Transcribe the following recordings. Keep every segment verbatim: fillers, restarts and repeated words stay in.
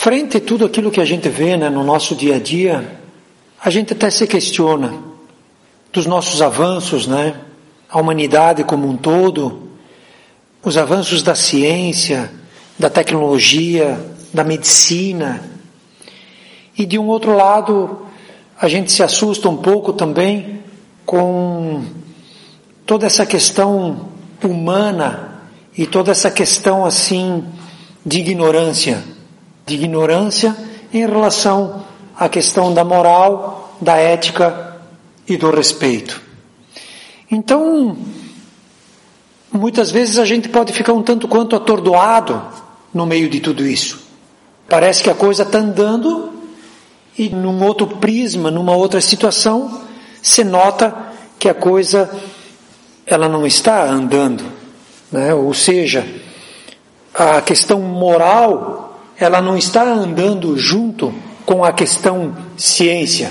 frente a tudo aquilo que a gente vê, né, no nosso dia a dia, a gente até se questiona dos nossos avanços, né? A humanidade como um todo, os avanços da ciência, da tecnologia, da medicina. E de um outro lado, a gente se assusta um pouco também com toda essa questão humana e toda essa questão assim de ignorância, de ignorância em relação à questão da moral, da ética e do respeito. Então, muitas vezes a gente pode ficar um tanto quanto atordoado no meio de tudo isso. Parece que a coisa está andando e num outro prisma, numa outra situação, se nota que a coisa ela não está andando, né? Ou seja, a questão moral ela não está andando junto com a questão ciência.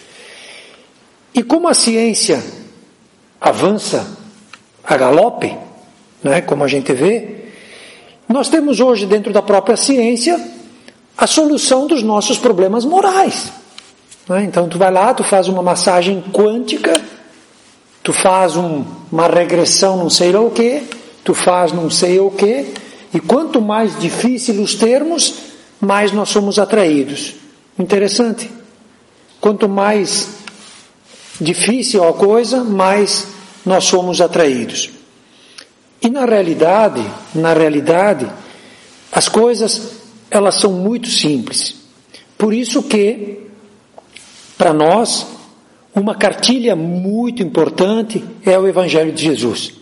E como a ciência avança a galope, né, como a gente vê, nós temos hoje dentro da própria ciência a solução dos nossos problemas morais. Né? Então tu vai lá, tu faz uma massagem quântica, tu faz um, uma regressão não sei lá o que, tu faz não sei o que, e quanto mais difícil os termos, mais nós somos atraídos. Interessante. Quanto mais difícil a coisa, mais nós somos atraídos. E na realidade, na realidade, as coisas, elas são muito simples. Por isso que, para nós, uma cartilha muito importante é o Evangelho de Jesus.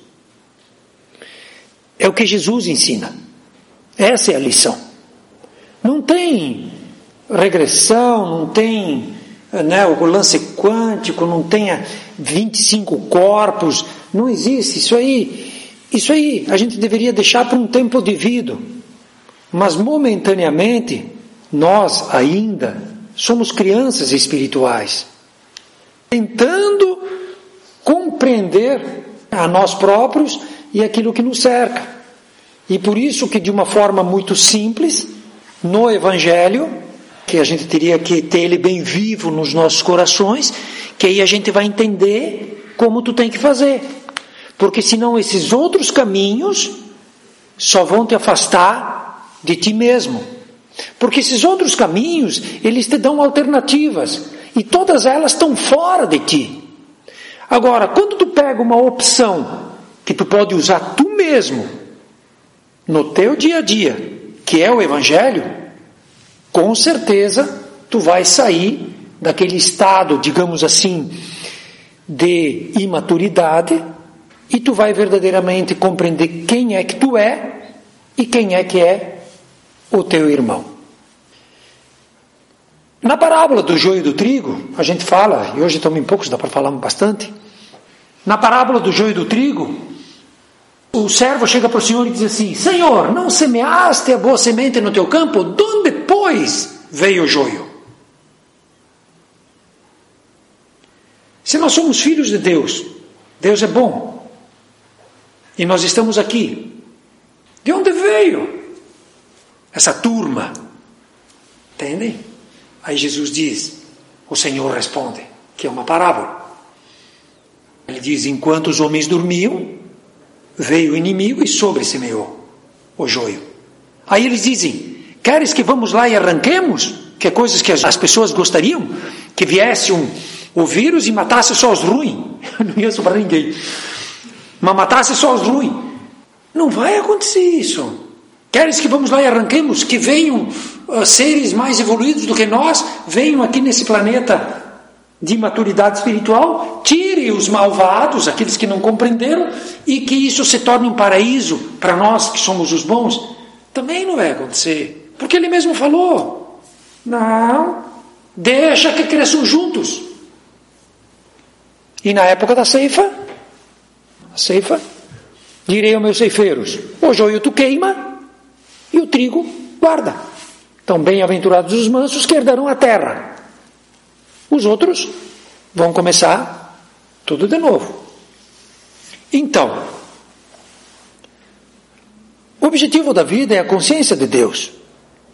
É o que Jesus ensina. Essa é a lição. Não tem regressão, não tem, né, o lance quântico, não tem vinte e cinco corpos, não existe isso aí. Isso aí a gente deveria deixar para um tempo devido, mas momentaneamente nós ainda somos crianças espirituais, tentando compreender a nós próprios e aquilo que nos cerca. E por isso que de uma forma muito simples, no Evangelho, que a gente teria que ter ele bem vivo nos nossos corações, que aí a gente vai entender como tu tem que fazer. Porque senão esses outros caminhos só vão te afastar de ti mesmo. Porque esses outros caminhos, eles te dão alternativas. E todas elas estão fora de ti. Agora, quando tu pega uma opção que tu pode usar tu mesmo, no teu dia a dia, que é o Evangelho, com certeza tu vai sair daquele estado, digamos assim, de imaturidade, e tu vai verdadeiramente compreender quem é que tu é e quem é que é o teu irmão. Na parábola do joio e do trigo, a gente fala, e hoje estamos em poucos, dá para falar bastante. Na parábola do joio e do trigo, o servo chega para o Senhor e diz assim: Senhor, não semeaste a boa semente no teu campo? De onde, pois, veio o joio? Se nós somos filhos de Deus, Deus é bom, e nós estamos aqui, de onde veio essa turma? Entendem? Aí Jesus diz, o Senhor responde, que é uma parábola. Ele diz: enquanto os homens dormiam, veio o inimigo e sobressemeou o joio. Aí eles dizem: queres que vamos lá e arranquemos? Que é coisas que as pessoas gostariam? Que viesse um, o vírus e matasse só os ruins. Não ia sobrar ninguém. Mas matasse só os ruins. Não vai acontecer isso. Queres que vamos lá e arranquemos? Que venham uh, seres mais evoluídos do que nós, venham aqui nesse planeta de maturidade espiritual, tire os malvados, aqueles que não compreenderam, e que isso se torne um paraíso para nós que somos os bons? Também não vai acontecer, porque ele mesmo falou: não, deixa que cresçam juntos. E na época da ceifa, a ceifa, direi aos meus ceifeiros: o joio tu queima e o trigo guarda. Então, bem-aventurados os mansos que herdarão a terra. Os outros vão começar tudo de novo. Então, o objetivo da vida é a consciência de Deus.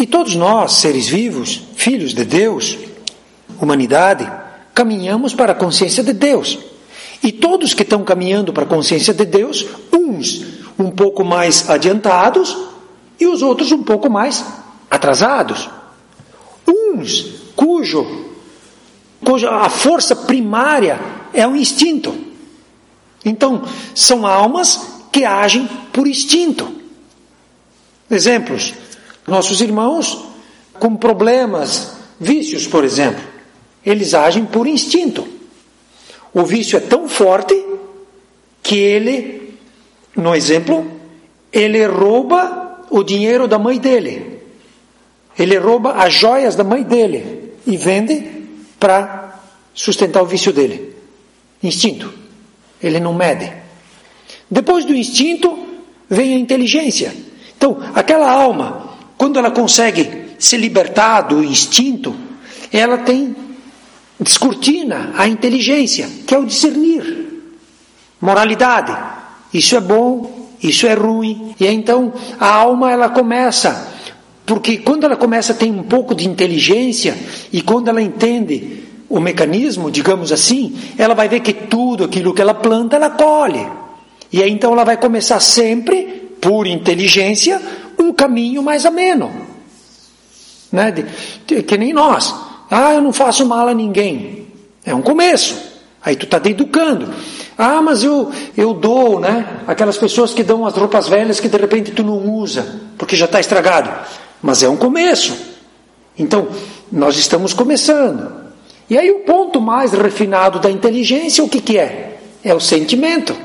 E todos nós, seres vivos, filhos de Deus, humanidade, caminhamos para a consciência de Deus. E todos que estão caminhando para a consciência de Deus, uns um pouco mais adiantados e os outros um pouco mais atrasados. Uns cujo, cuja a força primária é o instinto. Então, são almas que agem por instinto. Exemplos, nossos irmãos com problemas, vícios, por exemplo, eles agem por instinto. O vício é tão forte que ele, no exemplo, ele rouba o dinheiro da mãe dele. Ele rouba as joias da mãe dele e vende para sustentar o vício dele. Instinto. Ele não mede. Depois do instinto, vem a inteligência. Então, aquela alma, quando ela consegue se libertar do instinto, ela tem, descortina a inteligência, que é o discernir. Moralidade. Isso é bom, isso é ruim. E então, a alma, ela começa, porque quando ela começa a ter um pouco de inteligência, e quando ela entende o mecanismo, digamos assim, ela vai ver que tudo aquilo que ela planta, ela colhe. E aí então ela vai começar sempre, por inteligência, um caminho mais ameno. Né? De, de, que nem nós. Ah, eu não faço mal a ninguém. É um começo. Aí tu está te educando. Ah, mas eu, eu dou, né? Aquelas pessoas que dão as roupas velhas que de repente tu não usa, porque já está estragado. Mas é um começo. Então, nós estamos começando. E aí o ponto mais refinado da inteligência, o que que é? É o sentimento.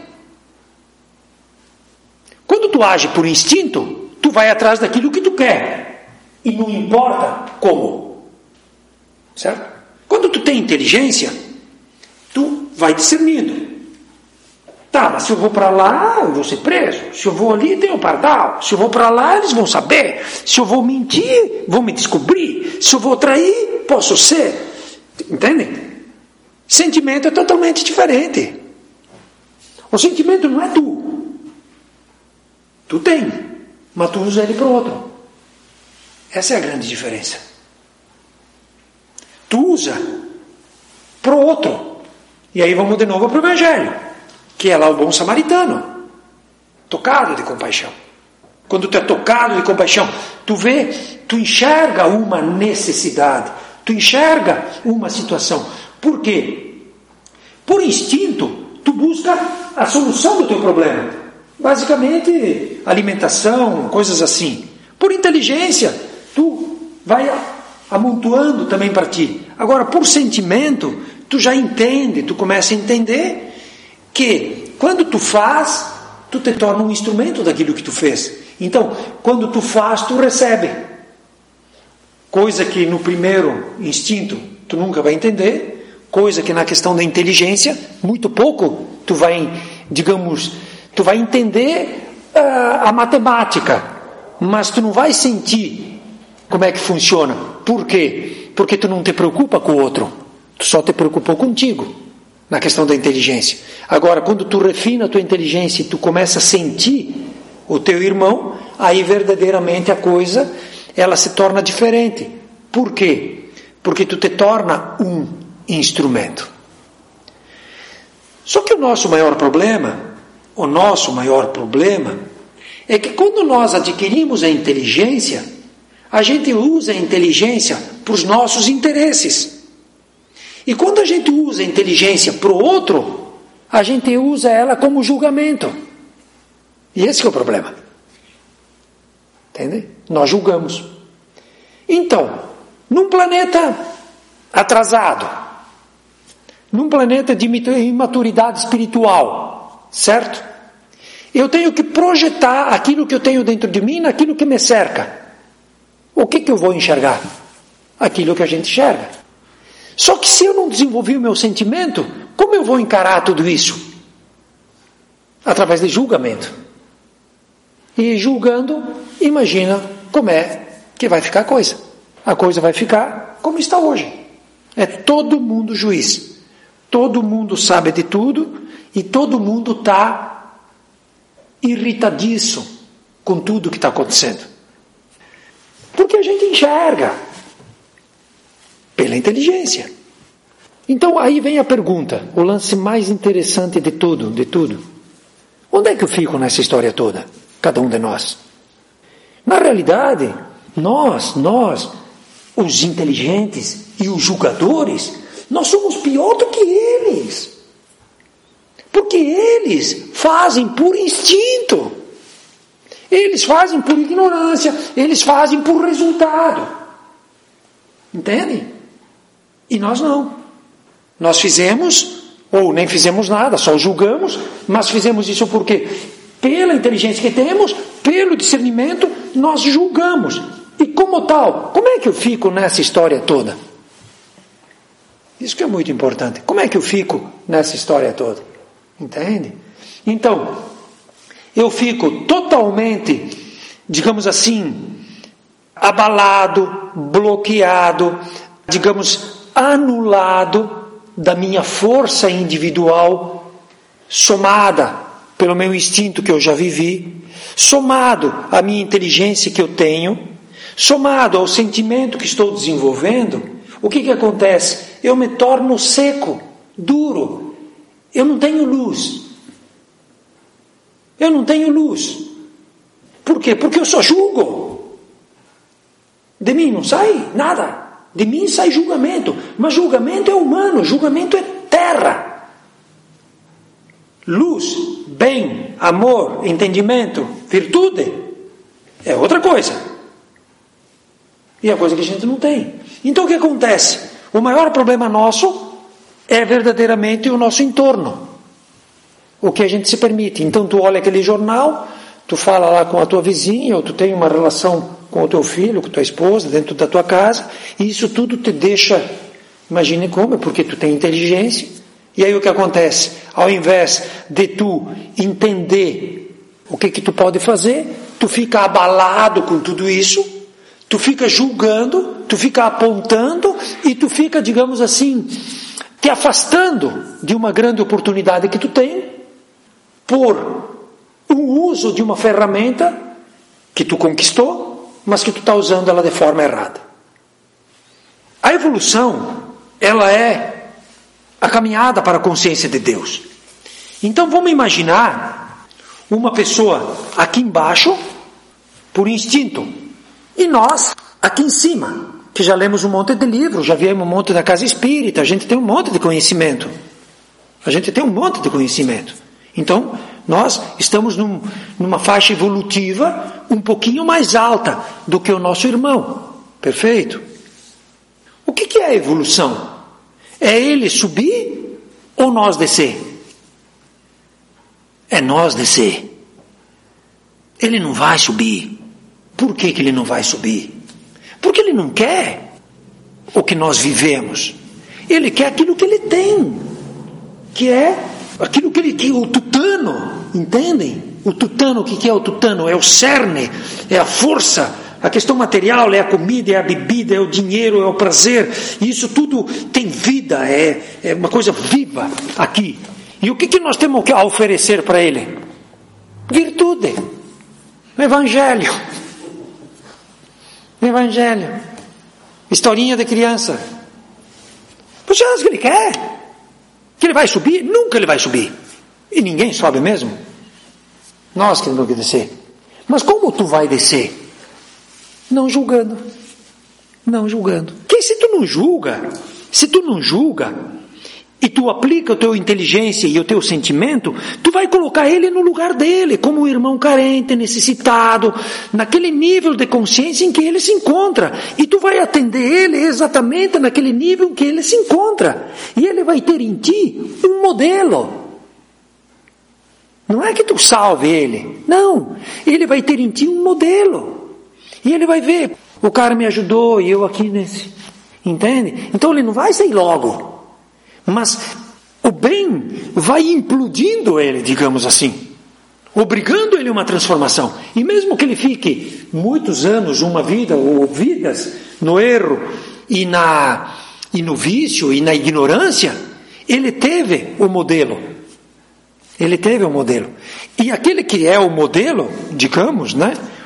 Quando tu age por instinto, tu vai atrás daquilo que tu quer. E não importa como. Certo? Quando tu tem inteligência, tu vai discernindo. Tá, mas se eu vou para lá, eu vou ser preso. Se eu vou ali, tem o pardal. Se eu vou para lá, eles vão saber. Se eu vou mentir, vão me descobrir. Se eu vou trair, posso ser. Entendem? Sentimento é totalmente diferente. O sentimento não é tu. Tu tem, mas tu usa ele para o outro. Essa é a grande diferença. Tu usa para o outro. E aí vamos de novo para o Evangelho, que é lá o bom samaritano, tocado de compaixão. Quando tu é tocado de compaixão, tu vê, tu enxerga uma necessidade, tu enxerga uma situação. Por quê? Por instinto, tu busca a solução do teu problema. Basicamente, alimentação, coisas assim. Por inteligência, tu vai amontoando também para ti. Agora, por sentimento, tu já entende, tu começa a entender que quando tu faz, tu te torna um instrumento daquilo que tu fez. Então, quando tu faz, tu recebe. Coisa que no primeiro instinto tu nunca vai entender, coisa que na questão da inteligência, muito pouco tu vai, digamos, tu vai entender uh, a matemática, mas tu não vai sentir como é que funciona. Por quê? Porque tu não te preocupa com o outro, tu só te preocupou contigo, na questão da inteligência. Agora, quando tu refina a tua inteligência e tu começa a sentir o teu irmão, aí verdadeiramente a coisa, ela se torna diferente. Por quê? Porque tu te torna um instrumento. Só que o nosso maior problema, o nosso maior problema, é que quando nós adquirimos a inteligência, a gente usa a inteligência para os nossos interesses. E quando a gente usa a inteligência para o outro, a gente usa ela como julgamento. E esse que é o problema. Entende? Nós julgamos. Então, num planeta atrasado, num planeta de imaturidade espiritual, certo? Eu tenho que projetar aquilo que eu tenho dentro de mim naquilo que me cerca. O que que eu vou enxergar? Aquilo que a gente enxerga. Só que se eu não desenvolver o meu sentimento, como eu vou encarar tudo isso? Através de julgamento. E julgando, imagina como é que vai ficar a coisa. A coisa vai ficar como está hoje. É todo mundo juiz. Todo mundo sabe de tudo e todo mundo está irritadiço com tudo que está acontecendo. Porque a gente enxerga pela inteligência. Então aí vem a pergunta, o lance mais interessante de tudo, de tudo. Onde é que eu fico nessa história toda? Cada um de nós. Na realidade, nós, nós, os inteligentes e os julgadores, nós somos pior do que eles. Porque eles fazem por instinto. Eles fazem por ignorância, eles fazem por resultado. Entende? E nós não. Nós fizemos, ou nem fizemos nada, só julgamos, mas fizemos isso por quê? Pela inteligência que temos, pelo discernimento, nós julgamos. E como tal, como é que eu fico nessa história toda? Isso que é muito importante. Como é que eu fico nessa história toda? Entende? Então, eu fico totalmente, digamos assim, abalado, bloqueado, digamos, anulado da minha força individual, somada pelo meu instinto que eu já vivi, somado à minha inteligência que eu tenho, somado ao sentimento que estou desenvolvendo. O que que acontece? Eu me torno seco, duro, eu não tenho luz. Eu não tenho luz. Por quê? Porque eu só julgo. De mim não sai nada. De mim sai julgamento. Mas julgamento é humano, julgamento é terra. Luz, bem, amor, entendimento, virtude é outra coisa. E é coisa que a gente não tem. Então o que acontece? O maior problema nosso é verdadeiramente o nosso entorno. O que a gente se permite. Então tu olha aquele jornal, tu fala lá com a tua vizinha, ou tu tem uma relação com o teu filho, com a tua esposa, dentro da tua casa, e isso tudo te deixa, imagine como, porque tu tem inteligência, e aí o que acontece? Ao invés de tu entender o que que tu pode fazer, tu fica abalado com tudo isso, tu fica julgando, tu fica apontando, e tu fica, digamos assim, te afastando de uma grande oportunidade que tu tem, por um uso de uma ferramenta que tu conquistou, mas que tu está usando ela de forma errada. A evolução, ela é a caminhada para a consciência de Deus. Então vamos imaginar uma pessoa aqui embaixo, por instinto, e nós aqui em cima, que já lemos um monte de livros, já viemos um monte da casa espírita, a gente tem um monte de conhecimento. A gente tem um monte de conhecimento. Então, nós estamos num, numa faixa evolutiva um pouquinho mais alta do que o nosso irmão. Perfeito? O que, que é a evolução? É ele subir ou nós descer? É nós descer. Ele não vai subir. Por que, que ele não vai subir? Porque ele não quer o que nós vivemos. Ele quer aquilo que ele tem, que é aquilo que ele quer, o tutano, entendem? O tutano, o que é o tutano? É o cerne, é a força, a questão material, é a comida, é a bebida, é o dinheiro, é o prazer, isso tudo tem vida, é, é uma coisa viva aqui. E o que, que nós temos que oferecer para ele? Virtude, o Evangelho. O Evangelho. Historinha de criança. Você acha que ele quer? Que ele vai subir? Nunca ele vai subir. E ninguém sobe mesmo. Nós que temos que descer. Mas como tu vai descer? Não julgando. Não julgando. Porque se tu não julga, se tu não julga, e tu aplica a tua inteligência e o teu sentimento, tu vai colocar ele no lugar dele, como um irmão carente, necessitado, naquele nível de consciência em que ele se encontra. E tu vai atender ele exatamente naquele nível em que ele se encontra. E ele vai ter em ti um modelo. Não é que tu salve ele. Não. Ele vai ter em ti um modelo. E ele vai ver, o cara me ajudou e eu aqui nesse. Entende? Então ele não vai sair logo. Mas o bem vai implodindo ele, digamos assim, obrigando ele a uma transformação. E mesmo que ele fique muitos anos, uma vida ou vidas, no erro e, na, e no vício e na ignorância, ele teve o modelo. Ele teve o modelo. E aquele que é o modelo, digamos, né?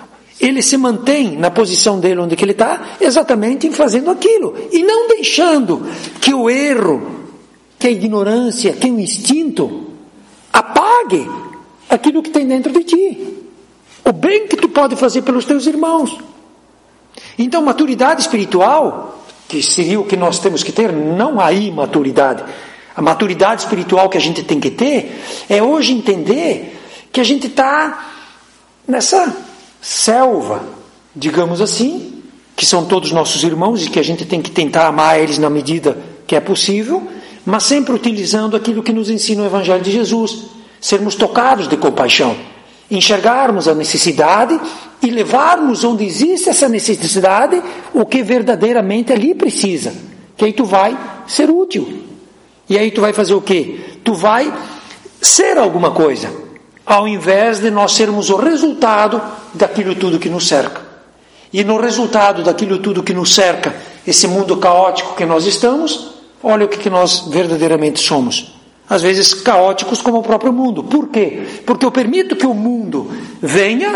ele se mantém na posição dele onde que ele está, exatamente fazendo aquilo, e não deixando que o erro, que a ignorância, que o instinto apague aquilo que tem dentro de ti, o bem que tu pode fazer pelos teus irmãos. Então, maturidade espiritual, que seria o que nós temos que ter, não a imaturidade. A maturidade espiritual que a gente tem que ter é hoje entender que a gente está nessa selva, digamos assim, que são todos nossos irmãos e que a gente tem que tentar amar eles na medida que é possível, mas sempre utilizando aquilo que nos ensina o Evangelho de Jesus, sermos tocados de compaixão, enxergarmos a necessidade e levarmos onde existe essa necessidade o que verdadeiramente ali precisa, que aí tu vai ser útil. E aí tu vai fazer o quê? Tu vai ser alguma coisa, ao invés de nós sermos o resultado daquilo tudo que nos cerca. E no resultado daquilo tudo que nos cerca, esse mundo caótico que nós estamos, olha o que, que nós verdadeiramente somos. Às vezes caóticos como o próprio mundo. Por quê? Porque eu permito que o mundo venha,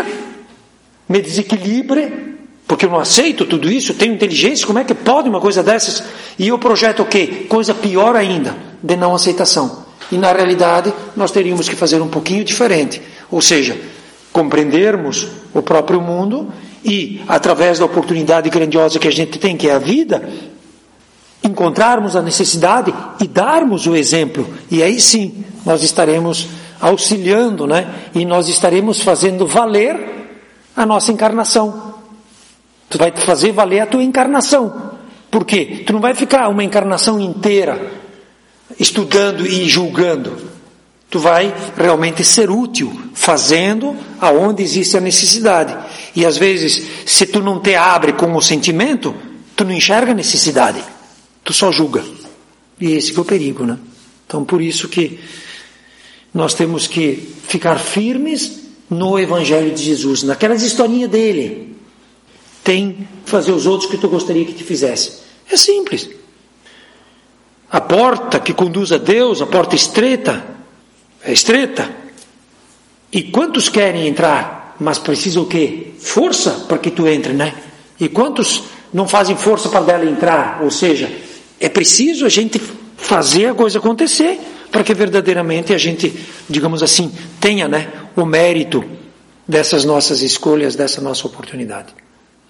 me desequilibre, porque eu não aceito tudo isso, eu tenho inteligência, como é que pode uma coisa dessas? E eu projeto o quê? Coisa pior ainda, de não aceitação. E na realidade, nós teríamos que fazer um pouquinho diferente. Ou seja, compreendermos o próprio mundo e, através da oportunidade grandiosa que a gente tem, que é a vida, encontrarmos a necessidade e darmos o exemplo. E aí sim, nós estaremos auxiliando, né? E nós estaremos fazendo valer a nossa encarnação. Tu vai fazer valer a tua encarnação. Por quê? Tu não vai ficar uma encarnação inteira estudando e julgando. Tu vai realmente ser útil, fazendo aonde existe a necessidade. E às vezes, se tu não te abre com o sentimento, tu não enxerga a necessidade. Tu só julga. E esse que é o perigo, né? Então, por isso que nós temos que ficar firmes no Evangelho de Jesus, naquelas historinhas dele. Tem fazer os outros que tu gostaria que te fizesse. É simples. A porta que conduz a Deus, a porta estreita, é estreita. E quantos querem entrar? Mas precisa o quê? Força para que tu entre, né? E quantos não fazem força para dela entrar? Ou seja, é preciso a gente fazer a coisa acontecer para que verdadeiramente a gente, digamos assim, tenha, né, o mérito dessas nossas escolhas, dessa nossa oportunidade.